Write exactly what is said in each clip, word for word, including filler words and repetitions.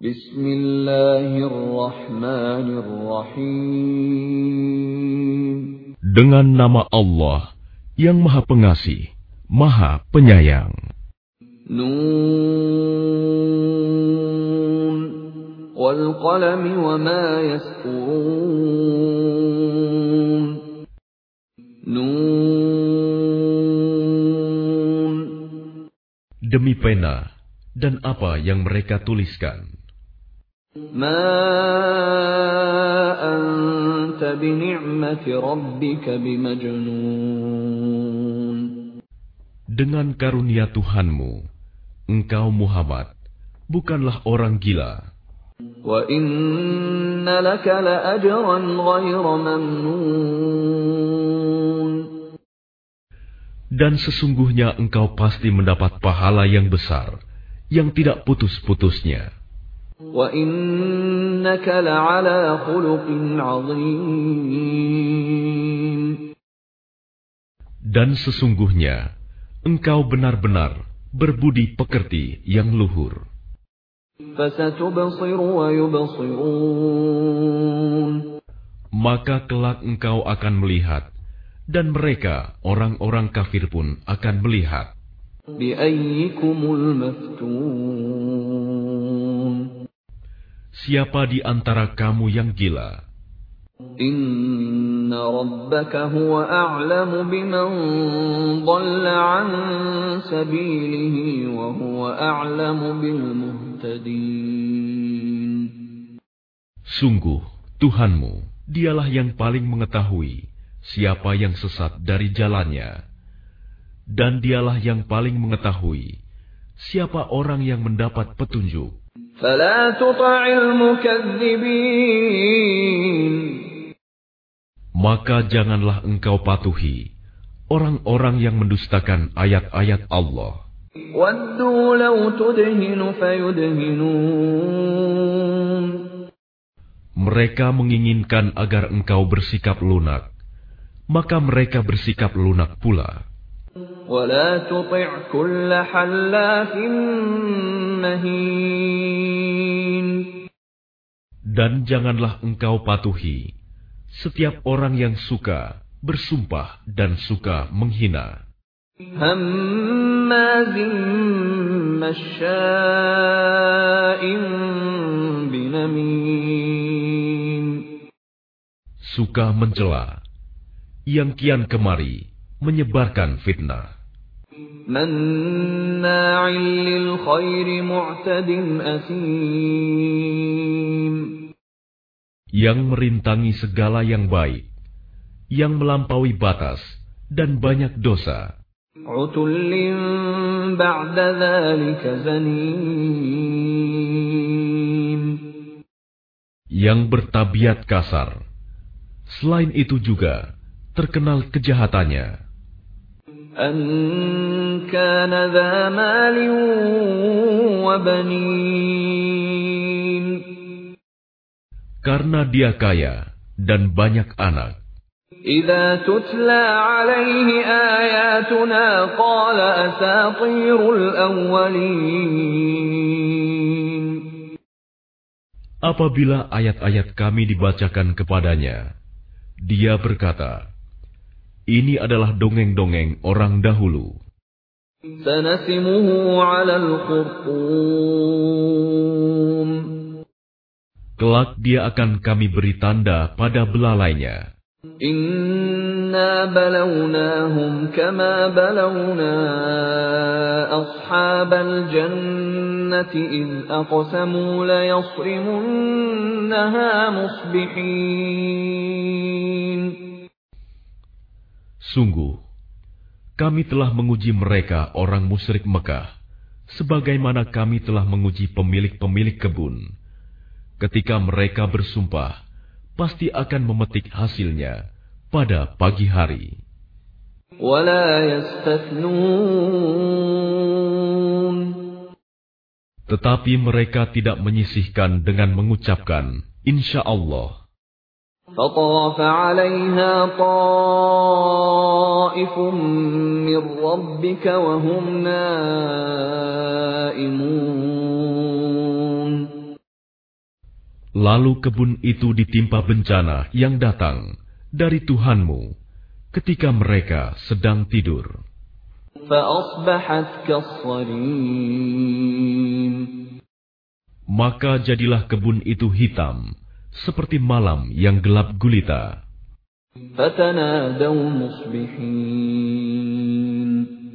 Bismillahirrahmanirrahim. Dengan nama Allah yang Maha Pengasih, Maha Penyayang. Nun wal qalami wa ma yasturun. Nun. Demi pena dan apa yang mereka tuliskan. Ma anta bi ni'mati rabbika bimajnun. Dengan karunia Tuhanmu, engkau Muhammad bukanlah orang gila. Wa inna laka la ajran ghayra mamnun. Dan sesungguhnya engkau pasti mendapat pahala yang besar, yang tidak putus-putusnya. Wa innaka la'ala khuluqin 'azim. Dan sesungguhnya engkau benar-benar berbudi pekerti yang luhur. Fasatubsiru wa yubsirun. Maka kelak engkau akan melihat, dan mereka, orang-orang kafir pun akan melihat. Biayyikumul maftun. Siapa di antara kamu yang gila? Inna rabbaka huwa a'lamu biman dhalla 'an sabilihi wa huwa a'lamu bil muhtadin. Sungguh, Tuhanmu, dialah yang paling mengetahui siapa yang sesat dari jalannya, dan dialah yang paling mengetahui siapa orang yang mendapat petunjuk. Fala tuta'il mukadzibin. Maka janganlah engkau patuhi orang-orang yang mendustakan ayat-ayat Allah. Waddu law tudhinu fayudhinun. Mereka menginginkan agar engkau bersikap lunak, maka mereka bersikap lunak pula. وَلَا تُطِعْ كُلَّ حَلَّافٍ مَّهِينٍ. Dan janganlah engkau patuhi setiap orang yang suka bersumpah dan suka menghina. هَمَّازٍ مَّشَّاءٍ بِنَمِيمٍ. Suka mencela, yang kian kemari menyebarkan fitnah. Manna'in lil khairi mu'tadin asim. Yang merintangi segala yang baik, yang melampaui batas dan banyak dosa. Utullin ba'da dzalika zanim. Yang bertabiat kasar, selain itu juga terkenal kejahatannya. An kana dha malin wa banin. Karena dia kaya dan banyak anak. Idza tutla alaihi ayatuna qala asatirul awwalin. Apabila ayat-ayat kami dibacakan kepadanya, dia berkata, ini adalah dongeng-dongeng orang dahulu. Sanasimuhu 'alal khurtum. Kelak dia akan kami beri tanda pada belalainya. Inna balawnahum kama balawna ashabal jannati iz aqsamu la yasrimunnaha musbihin. Sungguh, kami telah menguji mereka orang musyrik Mekah, sebagaimana kami telah menguji pemilik-pemilik kebun. Ketika mereka bersumpah, pasti akan memetik hasilnya pada pagi hari. Wala yastathnun. Tetapi mereka tidak menyisihkan dengan mengucapkan, Insya Allah. فطاف عليها طائف من ربك وهم نائمون. Lalu kebun itu ditimpa bencana yang datang dari Tuhanmu ketika mereka sedang tidur. فأصبحت كالصريم. Maka jadilah kebun itu hitam, seperti malam yang gelap gulita. فتنادوا مصبحين.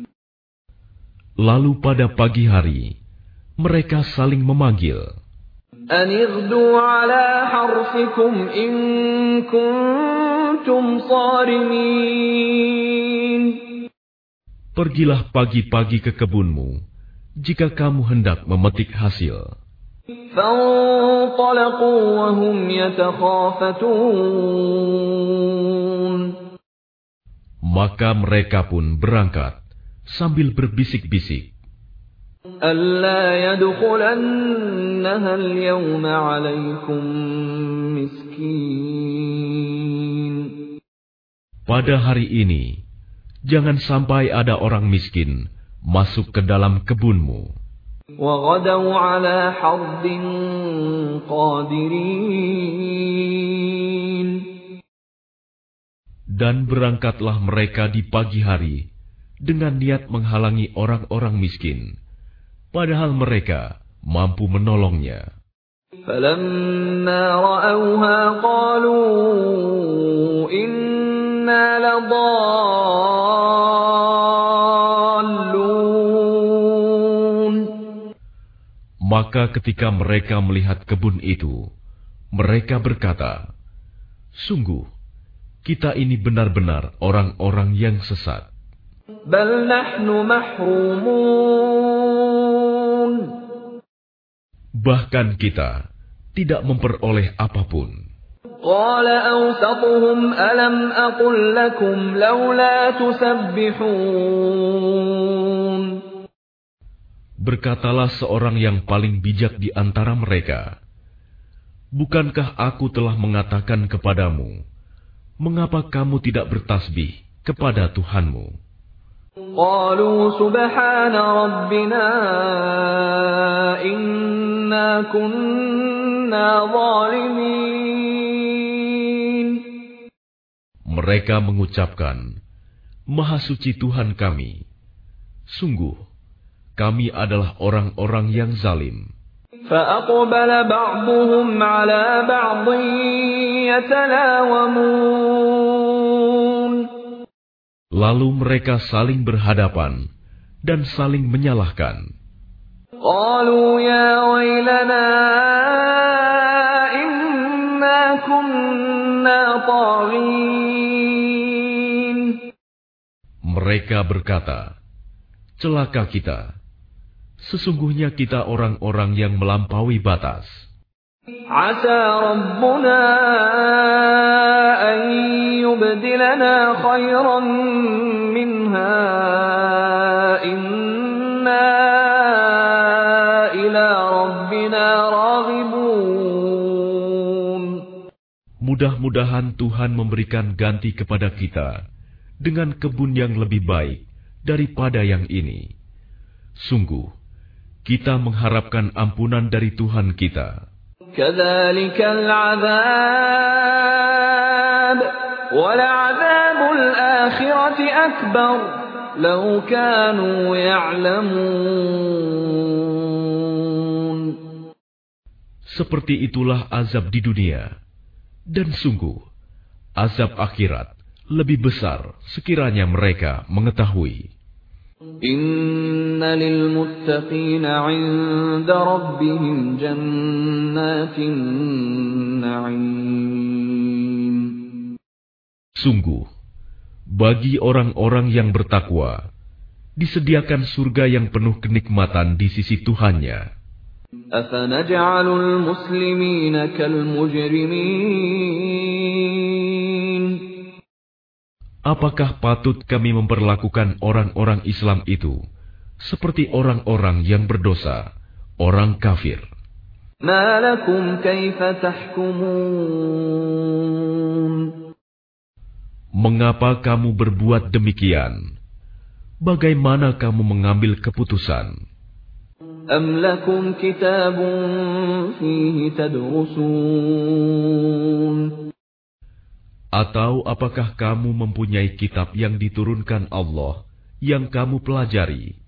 Lalu pada pagi hari, mereka saling memanggil, أن اغدوا على حرثكم إن كنتم صارمين. pergilah pagi-pagi ke kebunmu, jika kamu hendak memetik hasil. فانطلقوا وهم يتخافتون. Maka mereka pun berangkat sambil berbisik-bisik, ألا يدخلنها اليوم عليكم مسكين. pada hari ini, jangan sampai ada orang miskin masuk ke dalam kebunmu. وغدوا على حرد قادرين. Dan berangkatlah mereka di pagi hari dengan niat menghalangi orang-orang miskin, padahal mereka mampu menolongnya. فلما رأوها قالوا إنا لضالون. Maka ketika mereka melihat kebun itu, mereka berkata, sungguh, kita ini benar-benar orang-orang yang sesat. بل نحن محرومون. Bahkan kita tidak memperoleh apapun. قال أوسطهم ألم أقل لكم لولا تسبحون. Berkatalah seorang yang paling bijak di antara mereka, bukankah aku telah mengatakan kepadamu, mengapa kamu tidak bertasbih kepada Tuhanmu? قالوا سبحان ربنا إنا كنا ظالمين. Mereka mengucapkan, Maha suci Tuhan kami, sungguh kami adalah orang-orang yang zalim. فأقبل بعضهم على بعض يتلاومون. Lalu mereka saling berhadapan dan saling menyalahkan. قالوا يا ويلنا إنا كنا طاغين. Mereka berkata, celaka kita, sesungguhnya kita orang-orang yang melampaui batas. عسى ربنا أن يبدلنا خيرا منها إنا إلى ربنا راغبون. Mudah-mudahan Tuhan memberikan ganti kepada kita dengan kebun yang lebih baik daripada yang ini. Sungguh, kita mengharapkan ampunan dari Tuhan kita. كذلك العذاب ولعذاب الآخرة أكبر لو كانوا يعلمون. Seperti itulah azab di dunia, dan sungguh, azab akhirat lebih besar sekiranya mereka mengetahui. إن للمتقين عند ربهم جنات النعيم. Sungguh, bagi orang-orang yang bertakwa, disediakan surga yang penuh kenikmatan di sisi Tuhannya. أفنجعل المسلمين كالمجرمين. Apakah patut kami memperlakukan orang-orang Islam itu seperti orang-orang yang berdosa, orang kafir? ما لكم كيف تحكمون. Mengapa kamu berbuat demikian? Bagaimana kamu mengambil keputusan? أَمْ لَكُمْ كِتَابٌ فِيهِ تَدْرُسُونَ Atau apakah kamu mempunyai kitab yang diturunkan Allah yang kamu pelajari?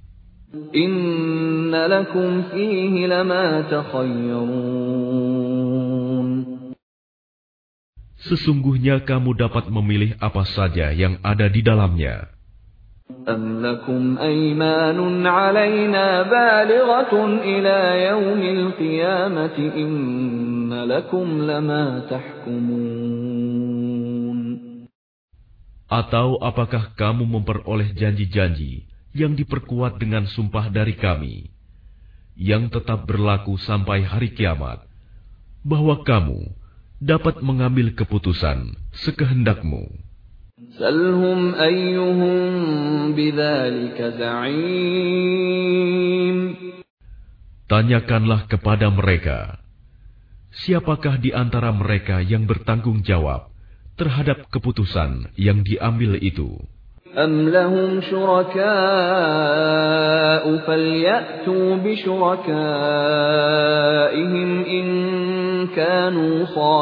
Inna lakum fihi lama takhayyarun. Sesungguhnya kamu dapat memilih apa saja yang ada di dalamnya. Am lakum aymanun alayna balighatun ila yaumil qiyamati inna lakum lama tahkumun. Atau apakah kamu memperoleh janji-janji yang diperkuat dengan sumpah dari kami, yang tetap berlaku sampai hari kiamat, bahwa kamu dapat mengambil keputusan sekehendakmu. Salhum ayyuhum bidzalika za'im. Tanyakanlah kepada mereka, siapakah di antara mereka yang bertanggung jawab terhadap keputusan yang diambil itu? Am lahum syuraka'u falyatu bisyurakaihim in kanu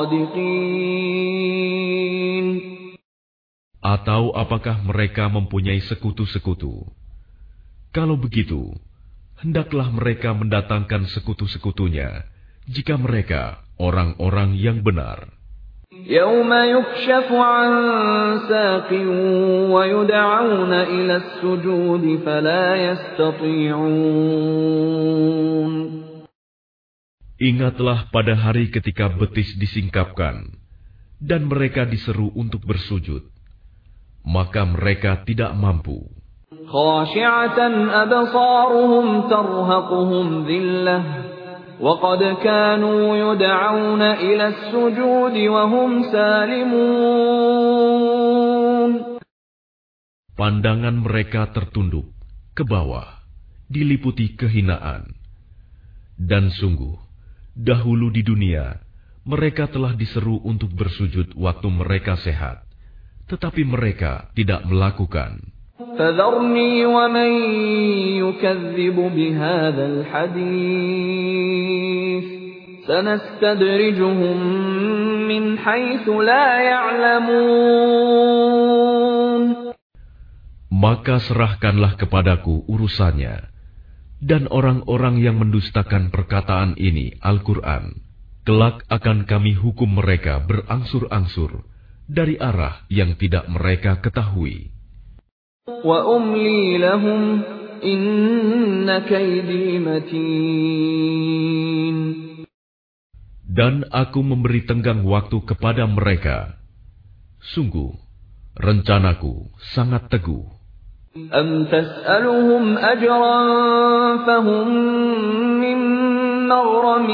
shadiqin. Atau apakah mereka mempunyai sekutu-sekutu? Kalau begitu, hendaklah mereka mendatangkan sekutu-sekutunya jika mereka orang-orang yang benar. Yawma yukshafu an saqin wa yud'auna ila as-sujudi fala yastati'un. Ingatlah pada hari ketika betis disingkapkan dan mereka diseru untuk bersujud, maka mereka tidak mampu. Khashi'atan absaruhum tarhaquhum dhillah وَقَدْ كَانُوا يُدْعَوْنَ إِلَى السُّجُودِ وَهُمْ سَالِمُونَ. Pandangan mereka tertunduk ke bawah, diliputi kehinaan. Dan sungguh, dahulu di dunia, mereka telah diseru untuk bersujud waktu mereka sehat, tetapi mereka tidak melakukan. فَذَرْنِي وَمَن يُكَذِّبُ بِهَذَا الْحَدِيثِ سَنَسْتَدْرِجُهُم مِّنْ حَيْثُ لَا يَعْلَمُونَ. Maka serahkanlah kepadaku urusannya, dan orang-orang yang mendustakan perkataan ini, Al-Quran, kelak akan kami hukum mereka berangsur-angsur dari arah yang tidak mereka ketahui. وَأُمْلِي لَهُمْ إِنَّ كَيْدِي مَتِينٌ. Dan aku memberi tenggang waktu kepada mereka. Sungguh, rencanaku sangat teguh. أَمْ تَسْأَلُهُمْ أَجْرًا فَهُمْ مِنْ مَغْرَمٍ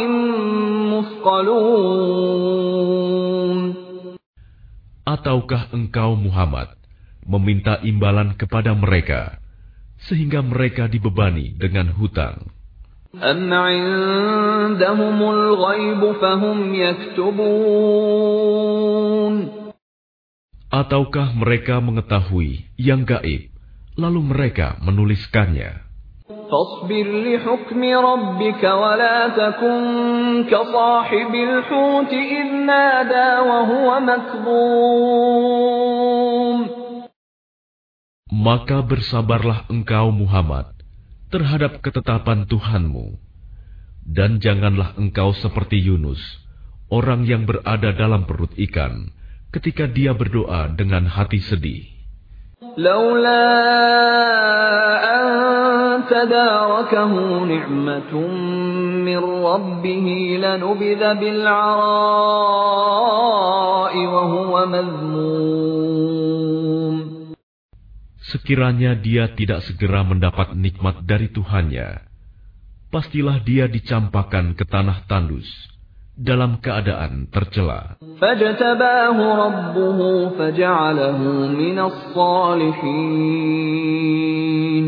مُثْقَلُونَ. Ataukah engkau Muhammad meminta imbalan kepada mereka, sehingga mereka dibebani dengan hutang? أَمْ عِندَهُمُ الْغَيْبُ فَهُمْ يَكْتُبُونَ. Ataukah mereka mengetahui yang gaib, lalu mereka menuliskannya? فَاصْبِرْ لِحُكْمِ رَبِّكَ وَلَا تَكُنْ كَصَاحِبِ الْحُوتِ إِذْ نَادَى وَهُوَ مَكْظُومٌ. Maka bersabarlah engkau Muhammad terhadap ketetapan Tuhanmu, dan janganlah engkau seperti Yunus, orang yang berada dalam perut ikan, ketika dia berdoa dengan hati sedih. Laula an tadarakahu ni'matun min rabbih lanubidha bil'ara'i wa huwa madhmum. Sekiranya dia tidak segera mendapat nikmat dari Tuhannya, pastilah dia dicampakkan ke tanah tandus dalam keadaan tercela. Fajtabahu rabbuhu faja'alahu minas salihin.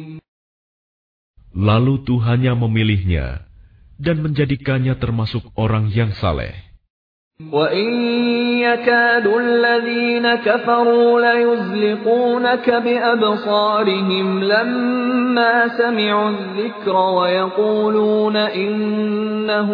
Lalu Tuhannya memilihnya dan menjadikannya termasuk orang yang saleh. وَإِنْ يَكَادُ الَّذِينَ كَفَرُوا لَيُزْلِقُونَكَ بِأَبْصَارِهِمْ لَمَّا سَمِعُوا الذِّكْرَ وَيَقُولُونَ إِنَّهُ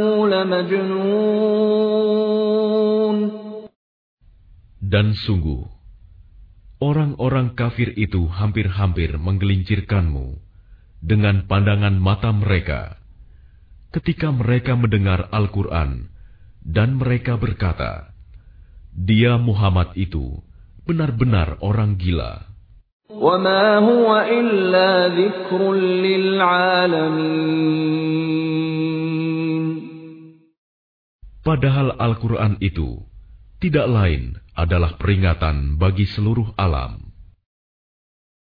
لَمَجْنُونٌ. Dan sungguh, orang-orang kafir itu hampir-hampir menggelincirkanmu dengan pandangan mata mereka ketika mereka mendengar Al-Quran, dan mereka berkata, "Dia Muhammad itu benar-benar orang gila." وَمَا هُوَ إِلَّا ذِكْرٌ لِلْعَالَمِينَ. Padahal Al-Quran itu tidak lain adalah peringatan bagi seluruh alam.